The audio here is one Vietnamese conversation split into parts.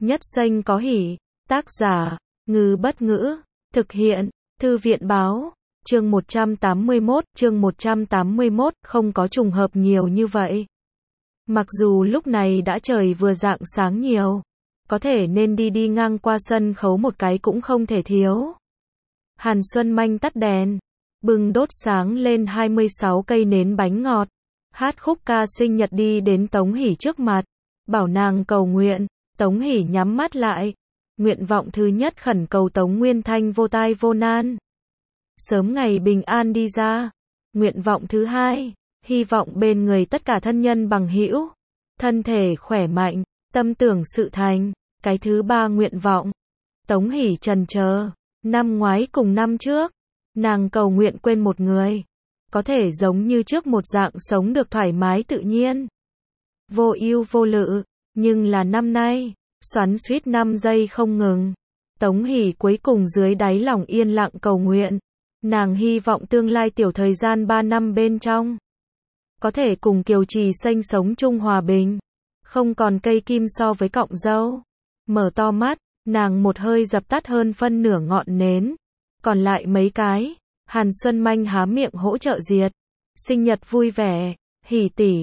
Nhất Xanh có hỉ. Tác giả, Ngư Bất Ngữ. Thực hiện, Thư viện Báo. Chương 181, không có trùng hợp nhiều như vậy. Mặc dù lúc này đã trời vừa rạng sáng nhiều, có thể nên đi ngang qua sân khấu một cái cũng không thể thiếu. Hàn Xuân Manh tắt đèn, bừng đốt sáng lên 26 cây nến bánh ngọt, hát khúc ca sinh nhật đi đến Tống Hỷ trước mặt, bảo nàng cầu nguyện. Tống Hỷ nhắm mắt lại. Nguyện vọng thứ nhất khẩn cầu Tống Nguyên Thanh vô tai vô nan, sớm ngày bình an đi ra. Nguyện vọng thứ hai, hy vọng bên người tất cả thân nhân bằng hữu, thân thể khỏe mạnh, tâm tưởng sự thành. Cái thứ ba nguyện vọng, Tống Hỷ chần chờ. Năm ngoái cùng năm trước, nàng cầu nguyện quên một người, có thể giống như trước một dạng sống được thoải mái tự nhiên, vô ưu vô lự. Nhưng là năm nay, xoắn xuýt 5 giây không ngừng. Tống Hỷ cuối cùng dưới đáy lòng yên lặng cầu nguyện. Nàng hy vọng tương lai tiểu thời gian 3 năm bên trong, có thể cùng Kiều Trì Xanh sống chung hòa bình, không còn cây kim so với cọng dâu. Mở to mắt, nàng một hơi dập tắt hơn phân nửa ngọn nến, còn lại mấy cái. Hàn Xuân Manh há miệng hỗ trợ diệt. Sinh nhật vui vẻ, Hỷ tỷ,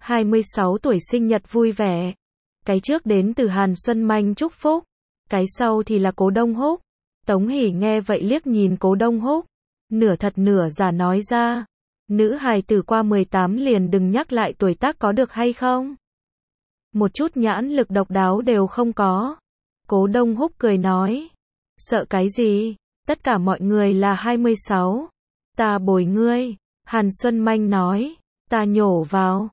26 tuổi sinh nhật vui vẻ. Cái trước đến từ Hàn Xuân Manh chúc phúc, cái sau thì là Cố Đông Húc. Tống Hỷ nghe vậy liếc nhìn Cố Đông Húc, nửa thật nửa giả nói ra, nữ hài tử qua 18 liền đừng nhắc lại tuổi tác có được hay không? Một chút nhãn lực độc đáo đều không có. Cố Đông Húc cười nói, sợ cái gì, tất cả mọi người là 26, ta bồi ngươi. Hàn Xuân Manh nói, ta nhổ vào,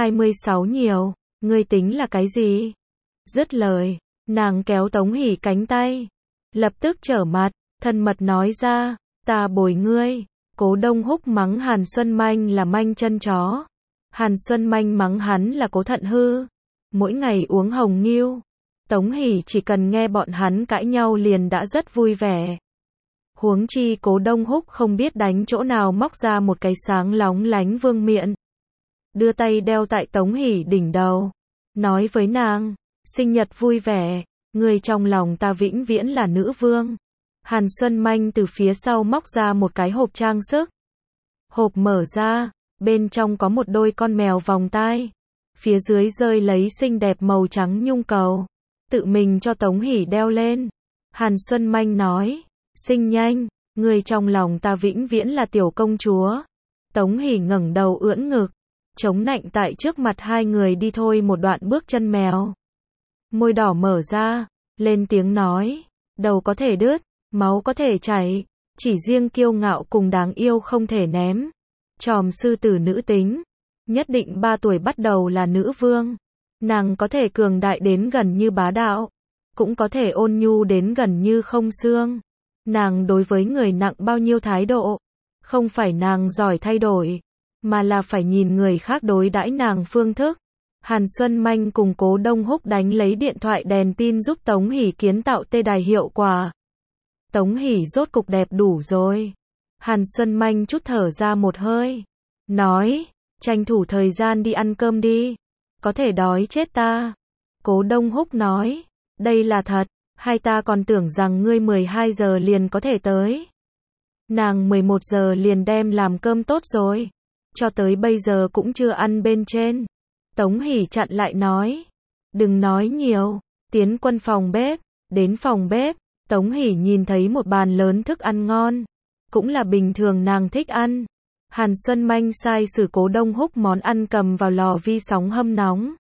26 nhiều, ngươi tính là cái gì? Dứt lời, nàng kéo Tống Hỷ cánh tay, lập tức trở mặt, thân mật nói ra, ta bồi ngươi. Cố Đông Húc mắng Hàn Xuân Manh là manh chân chó, Hàn Xuân Manh mắng hắn là cố thận hư, mỗi ngày uống hồng nghiêu. Tống Hỷ chỉ cần nghe bọn hắn cãi nhau liền đã rất vui vẻ. Huống chi Cố Đông Húc không biết đánh chỗ nào móc ra một cái sáng lóng lánh vương miện, đưa tay đeo tại Tống Hỷ đỉnh đầu, nói với nàng, sinh nhật vui vẻ, người trong lòng ta vĩnh viễn là nữ vương. Hàn Xuân Manh từ phía sau móc ra một cái hộp trang sức. Hộp mở ra, bên trong có một đôi con mèo vòng tai, phía dưới rơi lấy xinh đẹp màu trắng nhung cầu, tự mình cho Tống Hỷ đeo lên. Hàn Xuân Manh nói, sinh nhanh, người trong lòng ta vĩnh viễn là tiểu công chúa. Tống Hỷ ngẩng đầu ưỡn ngực, chống nạnh tại trước mặt hai người đi thôi một đoạn bước chân mèo. Môi đỏ mở ra, lên tiếng nói, đầu có thể đứt, máu có thể chảy, chỉ riêng kiêu ngạo cùng đáng yêu không thể ném. Tròm sư tử nữ tính, nhất định 3 tuổi bắt đầu là nữ vương. Nàng có thể cường đại đến gần như bá đạo, cũng có thể ôn nhu đến gần như không xương. Nàng đối với người nặng bao nhiêu thái độ, không phải nàng giỏi thay đổi, mà là phải nhìn người khác đối đãi nàng phương thức. Hàn Xuân Manh cùng Cố Đông Húc đánh lấy điện thoại đèn pin giúp Tống Hỷ kiến tạo tê đài hiệu quả. Tống Hỷ rốt cục đẹp đủ rồi. Hàn Xuân Manh chút thở ra một hơi, nói, tranh thủ thời gian đi ăn cơm đi, có thể đói chết ta. Cố Đông Húc nói, đây là thật, hai ta còn tưởng rằng ngươi 12 giờ liền có thể tới. Nàng 11 giờ liền đem làm cơm tốt rồi, cho tới bây giờ cũng chưa ăn bên trên. Tống Hỷ chặn lại nói, đừng nói nhiều. Tiến quân phòng bếp, đến phòng bếp, Tống Hỷ nhìn thấy một bàn lớn thức ăn ngon, cũng là bình thường nàng thích ăn. Hàn Xuân Manh sai sử Cố Đông Húc món ăn cầm vào lò vi sóng hâm nóng.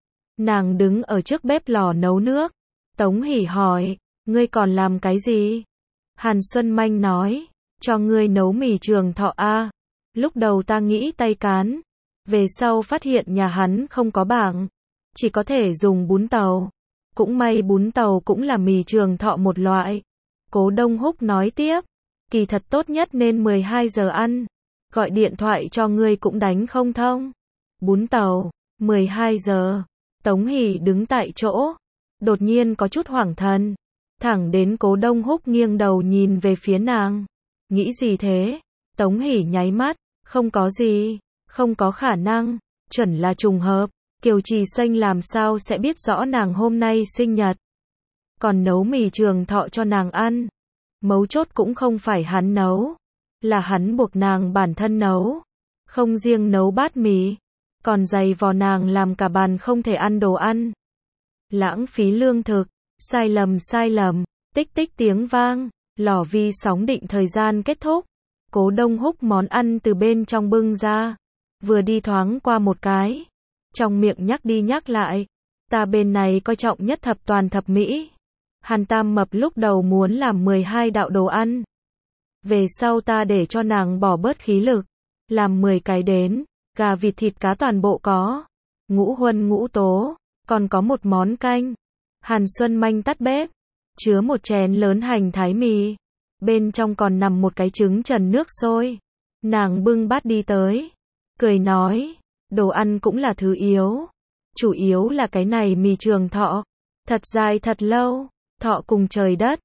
Nàng đứng ở trước bếp lò nấu nước. Tống Hỷ hỏi, ngươi còn làm cái gì? Hàn Xuân Manh nói, cho ngươi nấu mì trường thọ a. Lúc đầu ta nghĩ tay cán, về sau phát hiện nhà hắn không có bảng, chỉ có thể dùng bún tàu. Cũng may bún tàu cũng là mì trường thọ một loại. Cố Đông Húc nói tiếp, kỳ thật tốt nhất nên 12 giờ ăn, gọi điện thoại cho ngươi cũng đánh không thông. Bún tàu, 12 giờ. Tống Hỷ đứng tại chỗ, đột nhiên có chút hoảng thần, thẳng đến Cố Đông Húc nghiêng đầu nhìn về phía nàng. Nghĩ gì thế? Tống Hỷ nháy mắt, không có gì, không có khả năng, chuẩn là trùng hợp. Kiều Trì Xanh làm sao sẽ biết rõ nàng hôm nay sinh nhật. còn nấu mì trường thọ cho nàng ăn. Mấu chốt cũng không phải hắn nấu, là hắn buộc nàng bản thân nấu. Không riêng nấu bát mì, còn giày vò nàng làm cả bàn không thể ăn đồ ăn. Lãng phí lương thực, sai lầm, tích tích tiếng vang, lò vi sóng định thời gian kết thúc. Cố Đông Húc món ăn từ bên trong bưng ra, vừa đi thoáng qua một cái, trong miệng nhắc đi nhắc lại, ta bên này coi trọng nhất thập toàn thập mỹ. Hàn Tam Mập lúc đầu muốn làm 12 đạo đồ ăn, về sau ta để cho nàng bỏ bớt khí lực, làm 10 cái đến, gà vịt thịt cá toàn bộ có, ngũ huân ngũ tố, còn có một món canh. Hàn Xuân Manh tắt bếp, chứa một chén lớn hành thái mì, bên trong còn nằm một cái trứng trần nước sôi. Nàng bưng bát đi tới, cười nói, đồ ăn cũng là thứ yếu, chủ yếu là cái này mì trường thọ, thật dài thật lâu, thọ cùng trời đất,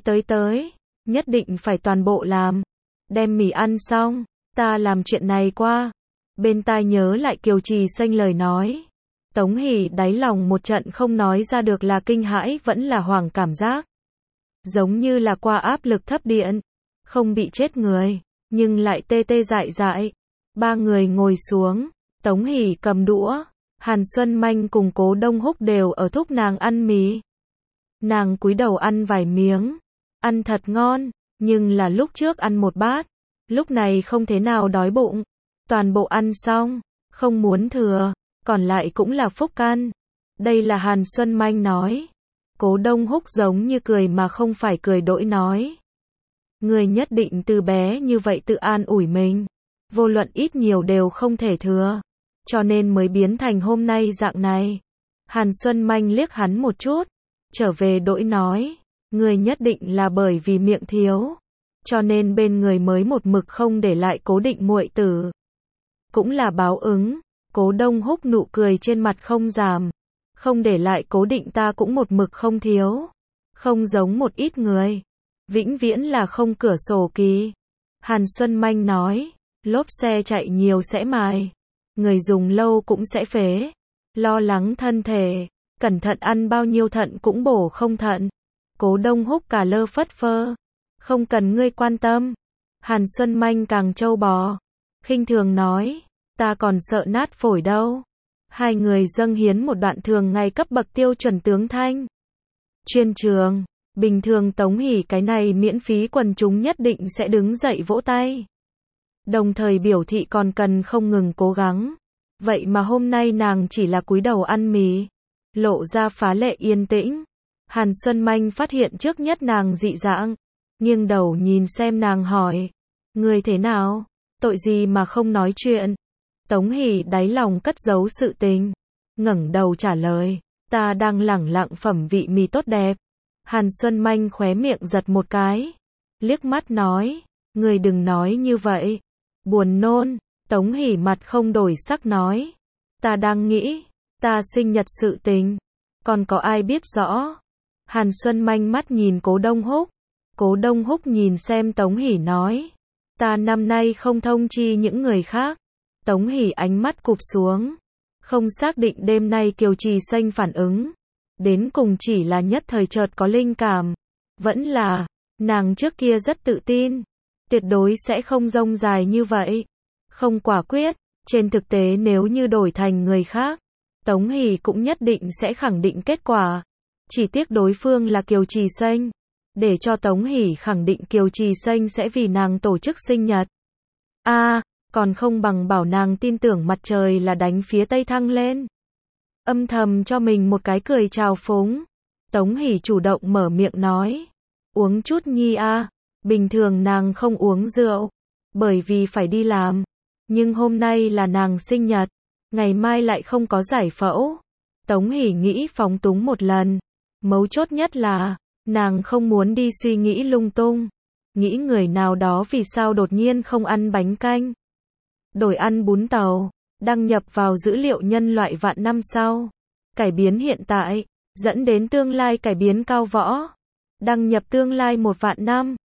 tới, nhất định phải toàn bộ làm. Đem mì ăn xong, ta làm chuyện này qua. Bên tai nhớ lại Kiều Trì Xanh lời nói. Tống Hỷ đáy lòng một trận không nói ra được là kinh hãi vẫn là hoảng cảm giác. Giống như là qua áp lực thấp điện, không bị chết người, nhưng lại tê tê dại dại. Ba người ngồi xuống, Tống Hỷ cầm đũa, Hàn Xuân Manh cùng Cố Đông Húc đều ở thúc nàng ăn mì. Nàng cúi đầu ăn vài miếng, ăn thật ngon, nhưng là lúc trước ăn một bát, lúc này không thế nào đói bụng. Toàn bộ ăn xong, không muốn thừa, còn lại cũng là phúc căn. Đây là Hàn Xuân Manh nói. Cố Đông Húc giống như cười mà không phải cười đỗi nói. Người nhất định từ bé như vậy tự an ủi mình. Vô luận ít nhiều đều không thể thừa. Cho nên mới biến thành hôm nay dạng này. Hàn Xuân Manh liếc hắn một chút. Trở về đỗi nói. Người nhất định là bởi vì miệng thiếu. Cho nên bên người mới một mực không để lại Cố Định muội tử. Cũng là báo ứng. Cố Đông Húc nụ cười trên mặt không giảm. Không để lại Cố Định ta cũng một mực không thiếu. Không giống một ít người. Vĩnh viễn là không cửa sổ kỳ. Hàn Xuân Manh nói. Lốp xe chạy nhiều sẽ mài. Người dùng lâu cũng sẽ phế. Lo lắng thân thể. Cẩn thận ăn bao nhiêu thận cũng bổ không thận. Cố Đông Húc cả lơ phất phơ. Không cần ngươi quan tâm. Hàn Xuân Manh càng trâu bò. Khinh thường nói. Ta còn sợ nát phổi đâu. Hai người dâng hiến một đoạn thường ngày cấp bậc tiêu chuẩn tướng thanh. Chuyên trường, bình thường Tống Hỷ cái này miễn phí quần chúng nhất định sẽ đứng dậy vỗ tay. Đồng thời biểu thị còn cần không ngừng cố gắng. Vậy mà hôm nay nàng chỉ là cúi đầu ăn mì. Lộ ra phá lệ yên tĩnh. Hàn Xuân Manh phát hiện trước nhất nàng dị dạng. Nghiêng đầu nhìn xem nàng hỏi. Người thế nào? Tội gì mà không nói chuyện? Tống Hỷ đáy lòng cất giấu sự tình. Ngẩng đầu trả lời. Ta đang lẳng lặng phẩm vị mì tốt đẹp. Hàn Xuân Manh khóe miệng giật một cái. Liếc mắt nói. Người đừng nói như vậy. Buồn nôn. Tống Hỷ mặt không đổi sắc nói. Ta đang nghĩ. Ta sinh nhật sự tình. Còn có ai biết rõ? Hàn Xuân Manh mắt nhìn Cố Đông Húc. Cố Đông Húc nhìn xem Tống Hỷ nói. Ta năm nay không thông chi những người khác. Tống Hỷ ánh mắt cụp xuống. Không xác định đêm nay Kiều Trì Xanh phản ứng. Đến cùng chỉ là nhất thời chợt có linh cảm. Vẫn là, nàng trước kia rất tự tin. Tuyệt đối sẽ không rông dài như vậy. Không quả quyết, trên thực tế nếu như đổi thành người khác. Tống Hỷ cũng nhất định sẽ khẳng định kết quả. Chỉ tiếc đối phương là Kiều Trì Xanh. Để cho Tống Hỷ khẳng định Kiều Trì Xanh sẽ vì nàng tổ chức sinh nhật. Còn không bằng bảo nàng tin tưởng mặt trời là đánh phía tây thăng lên. Âm thầm cho mình một cái cười trào phúng. Tống Hỷ chủ động mở miệng nói. Uống chút nhi a. Bình thường nàng không uống rượu. Bởi vì phải đi làm. Nhưng hôm nay là nàng sinh nhật. Ngày mai lại không có giải phẫu. Tống Hỷ nghĩ phóng túng một lần. Mấu chốt nhất là, nàng không muốn đi suy nghĩ lung tung. Nghĩ người nào đó vì sao đột nhiên không ăn bánh canh. Đổi ăn bún tàu, đăng nhập vào dữ liệu nhân loại vạn năm sau. Cải biến hiện tại, dẫn đến tương lai cải biến cao võ. Đăng nhập tương lai 1 vạn năm.